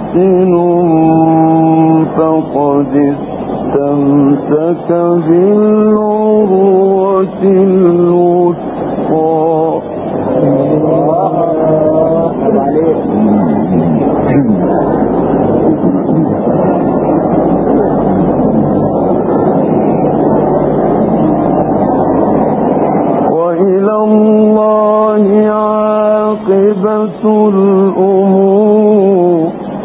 محسن فقد استمسك بالعروة الوثقى. وإلى الله عاقبة الأمور.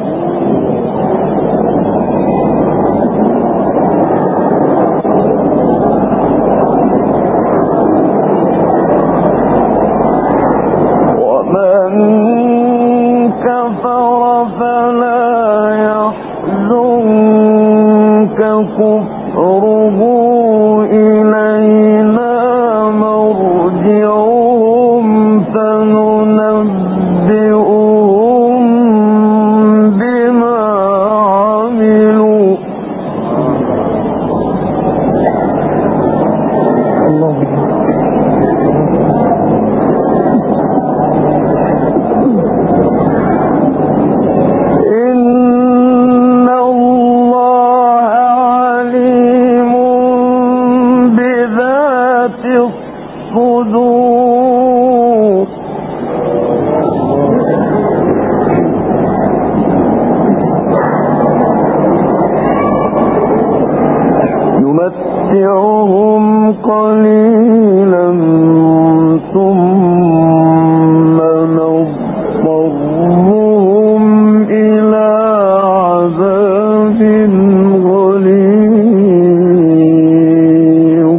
ومن كفر فلا يحزنك كفره إلينا مرجعهم فننبئهم بما عملوا. إن الله عليم بذات الصدور. يمتعهم قليلا ثم نضطرهم إلى عذاب غليظ.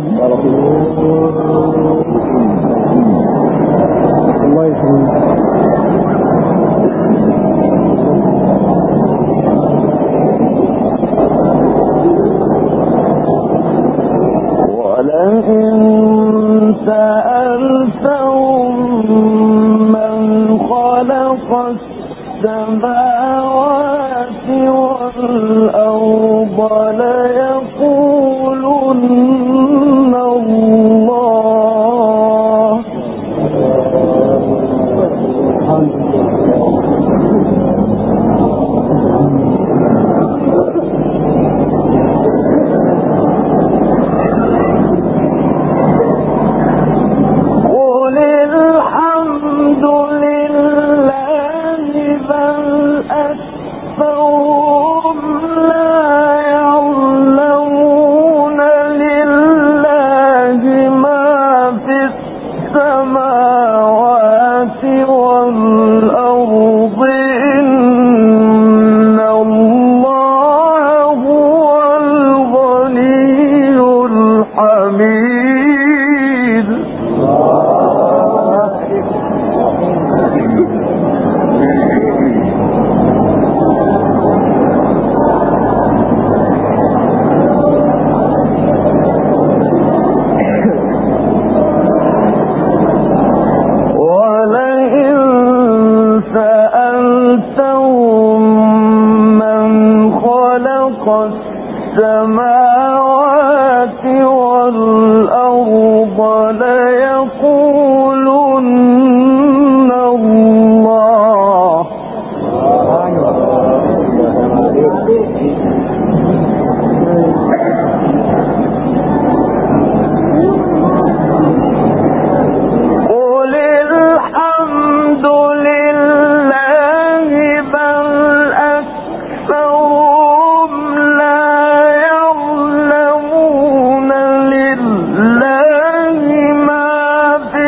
ولئن سألتهم من خلق السماوات والأرض ليقولن الله. قل الحمد لله بل أكثرهم لا يعلمون لله ما في السماوات والأرض. إن الله هو الغني الحميد. ولئن سألتهم من خلق السماوات والأرض ليقولن الله. قل الحمد لله بل أكثرهم لا يعلمون لله ما في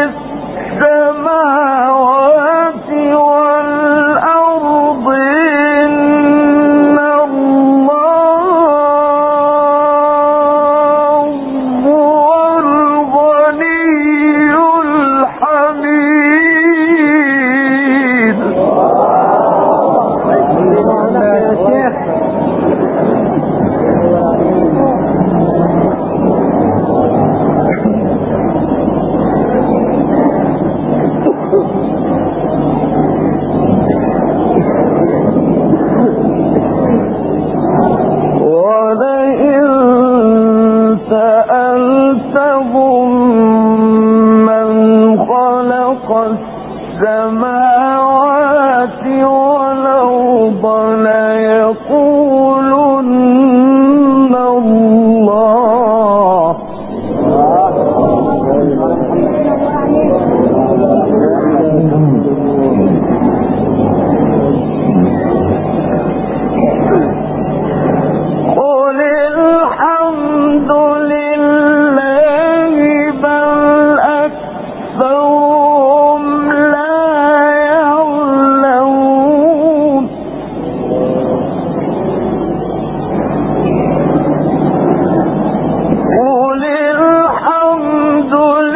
السماوات والأرض. إن الله ليقولن الله. قل الحمد لله بل أكثرهم لا يعلمون. قل الحمد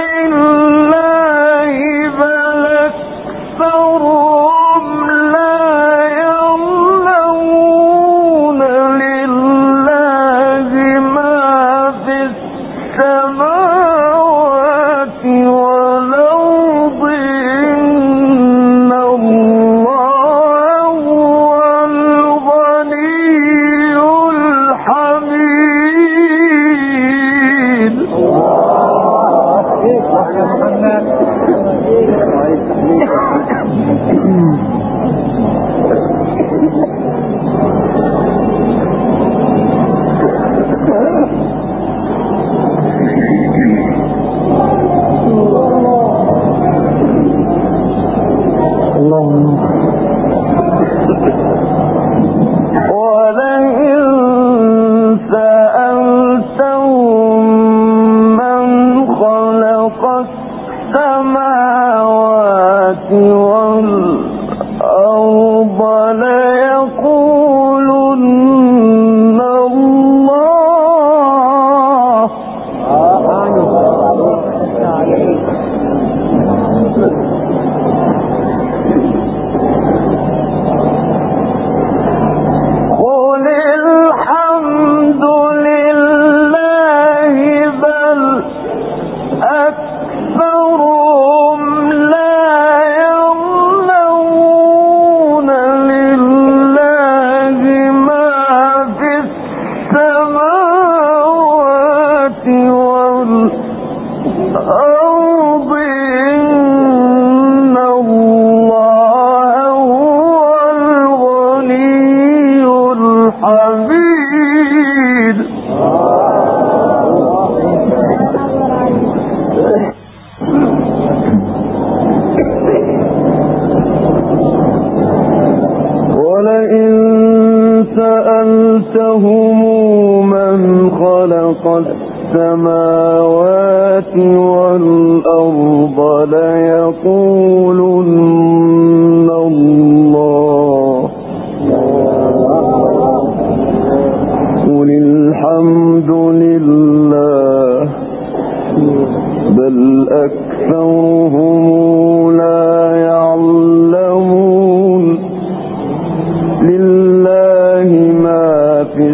لله بل أكثرهم لا يعلمون. لله ما في السماوات والأرض إن الله هو الغني الحميد. ولئن سألتهم من خلق السماوات والأرض ليقولن الله. قل الحمد لله بل أكثرهم لا يعلمون. لله ما في السماوات والأرض إن الله هو الغني الحميد. ولئن سألتهم من خلق السماوات والأرض ليقولن الله. قل الحمد لله بل أكثرهم لا يعلمون. لله ما في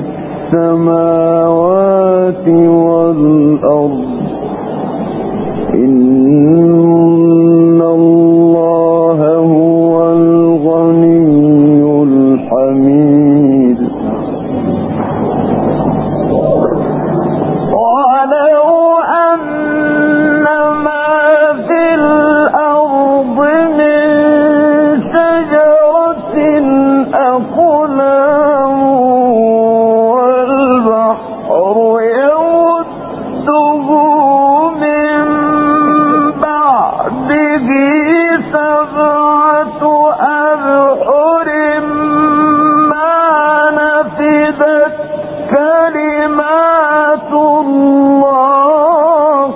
السماوات والأرض إن الله هو الغني الحميد. ولو أن ما في الأرض من شجرة أقلام والبحر يمده من بعده سبعة أبحر ما نفدت كلمات الله.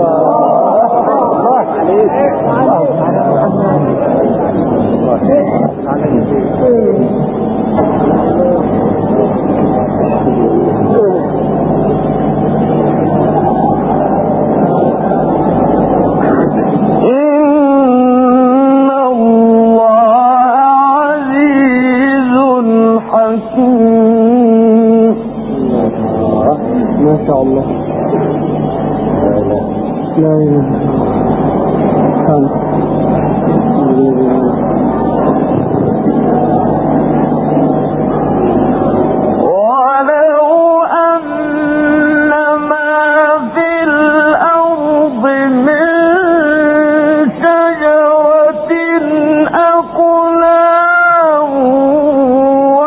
إن الله عزيز حكيم. ما شاء الله. لا إله إلا الله. ولو أن ما في الأرض من شجرة أقلام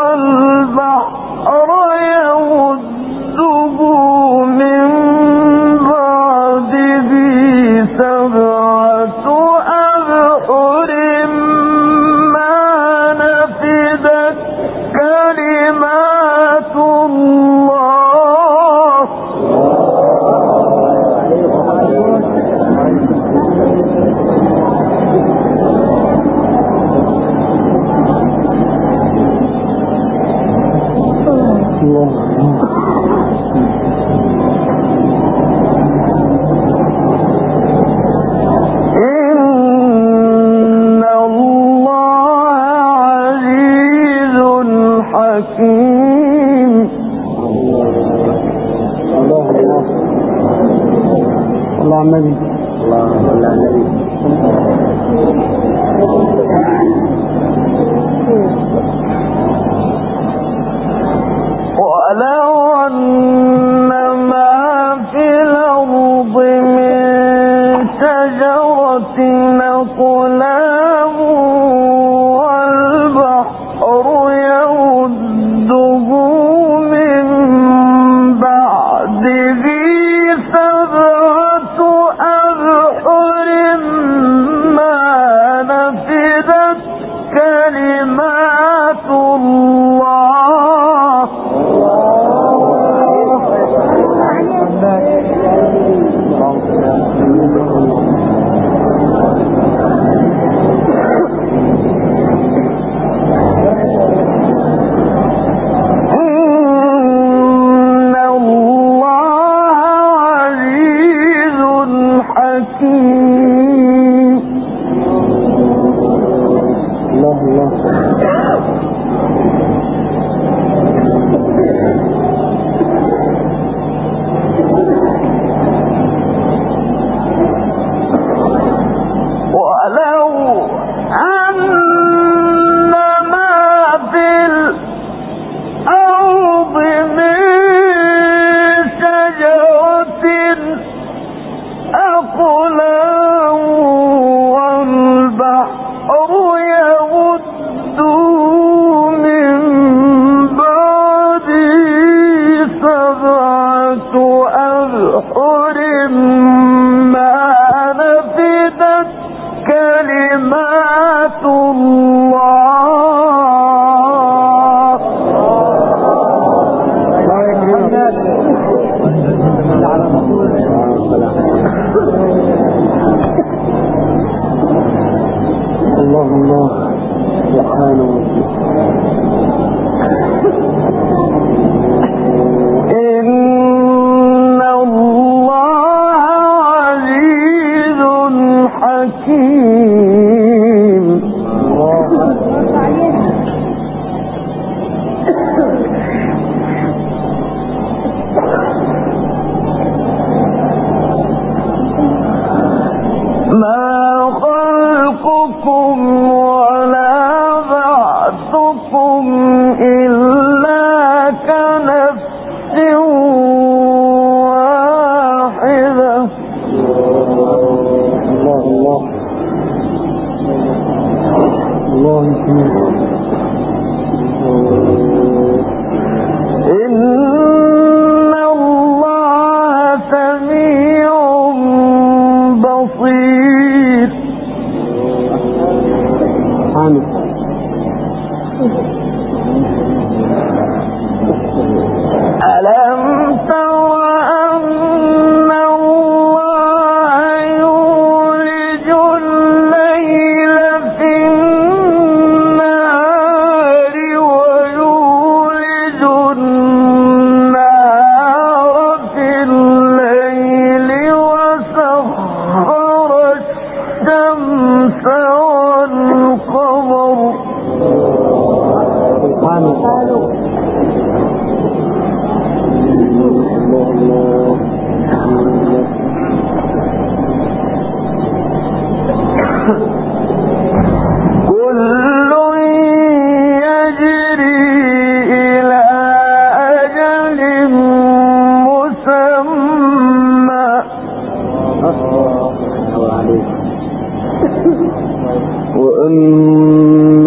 وأن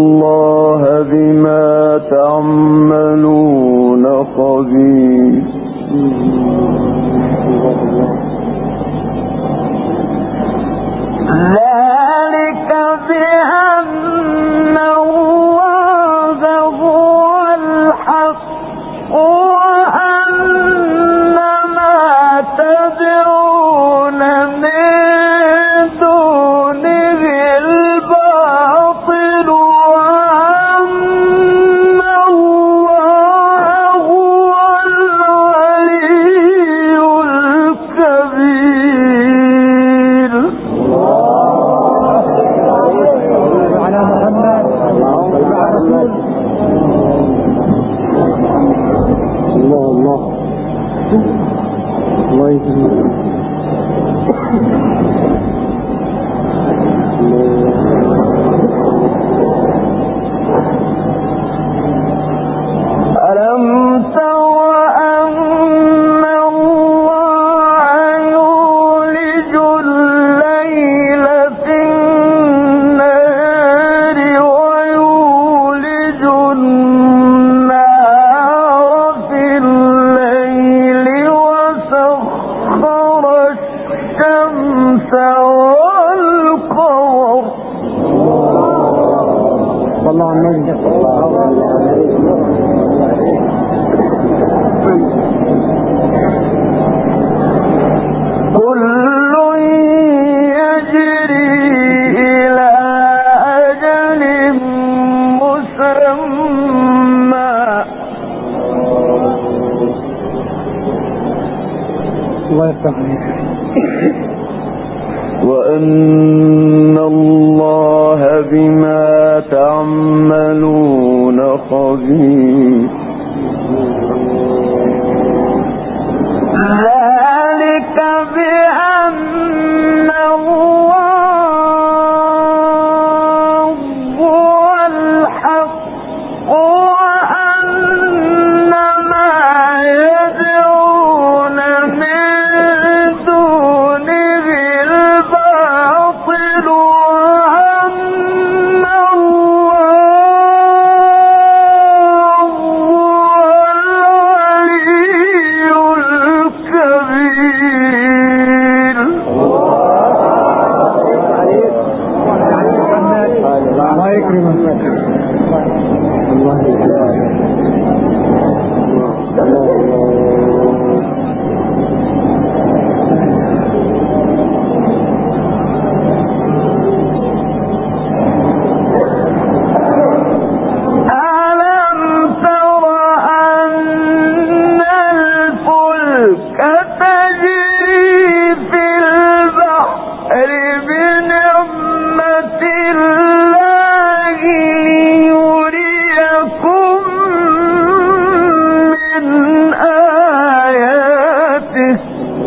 الله بما تعملون خبير. ذلك بأن الله هو الحق وأن ما تدعون من دونه الباطل وأن الله وأن الله بما تعملون خبير. ذلك بأن الله هو الحق وأن ما يدعون من دونه الباطل وأن الله هو العلي الكبير. الله يكرمك. ألم تر أن الفلك تجري في البحر بنعمة الله ليريكم من آياته.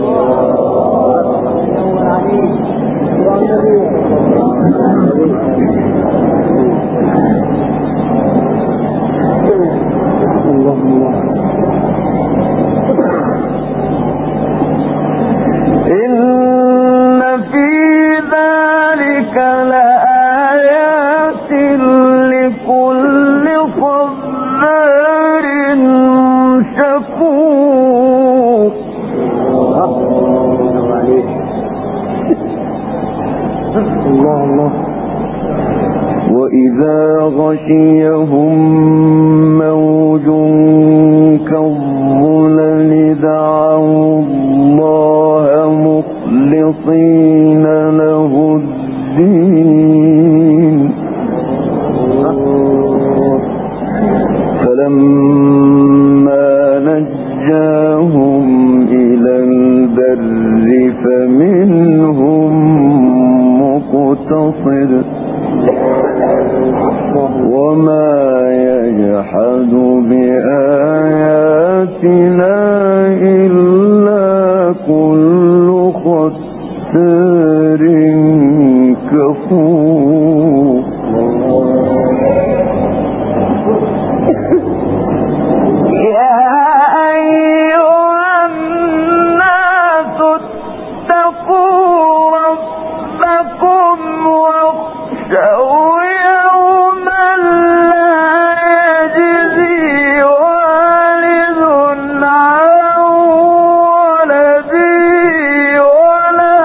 إن في ذلك لآيات لكل صبار شكور. وإذا غشيهم موج كالظلل دعوا الله مخلصين له الدين فلما نجاهم إلى البر فمنهم مقتصد وما يجحد بآياتنا إلا كل ختار كفور. يا أيها الناس اتقوا ربكم واخشوا يوما لا يجزي والد عن ولده ولا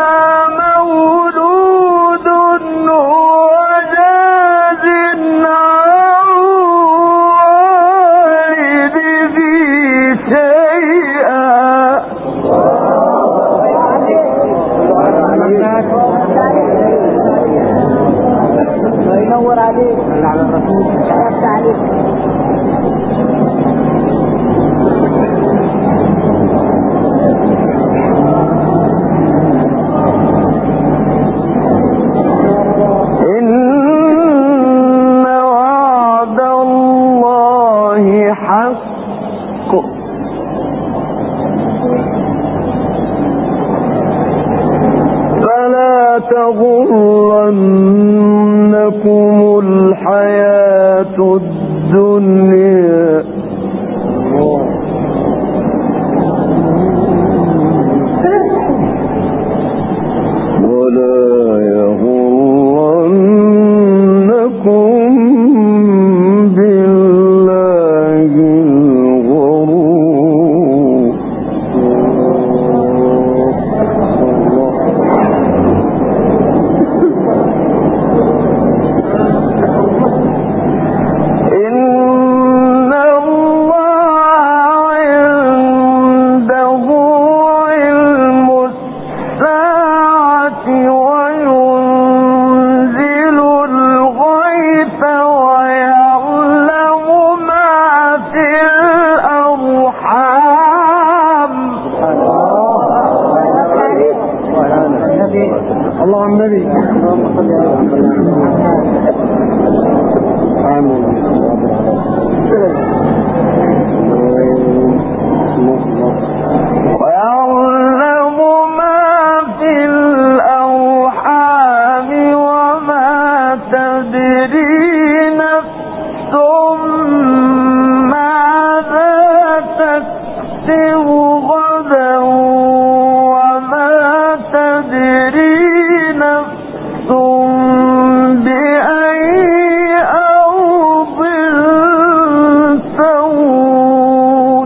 مولود هو جاز عن صلوا على النبي. آمين. ويعلم ما في الأرحام وما تدري نفس ماذا تكسب غدا وما تدري نفس بأي أرض تموت.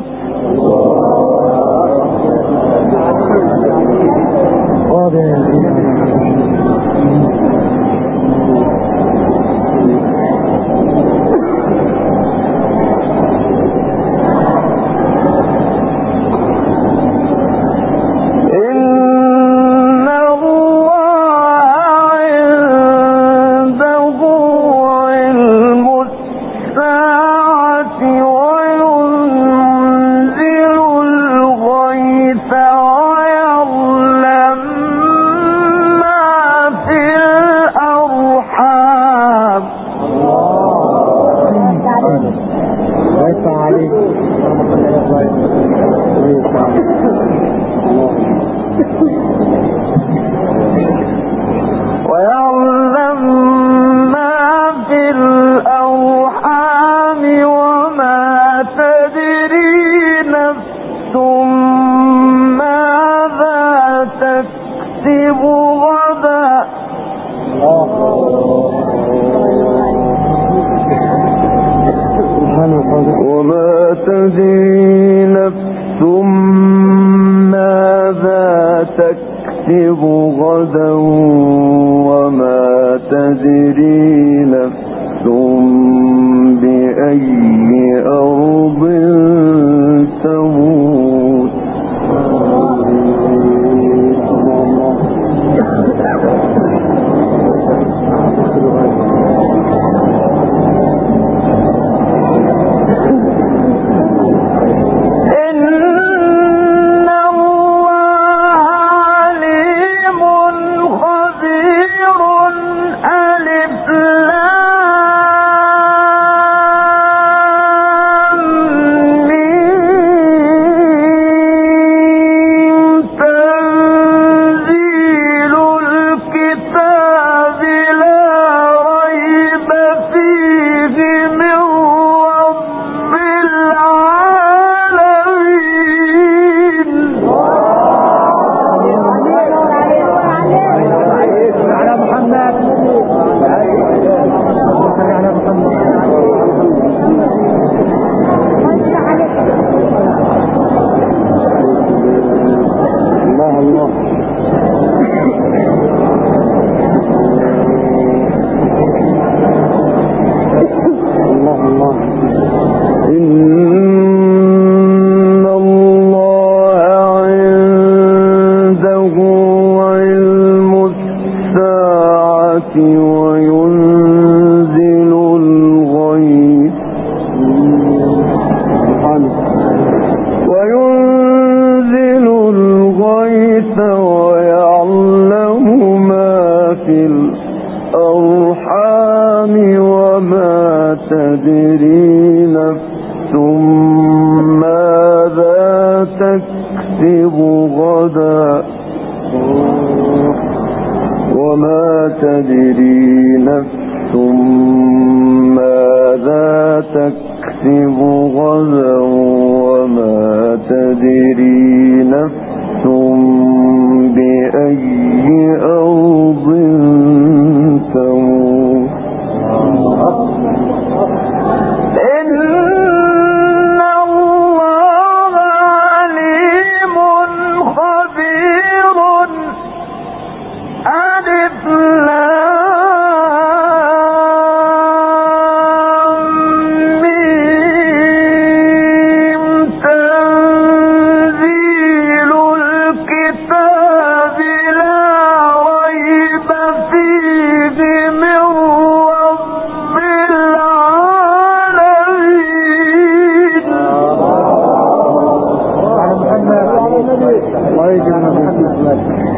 ويعلم ما في الأرحام وما تدري نفس ماذا تكسب غدا وما تدري نفس ماذا تكسب غدا وما تدري نفس بأي أرض تموت. الله يجعلنا محمد.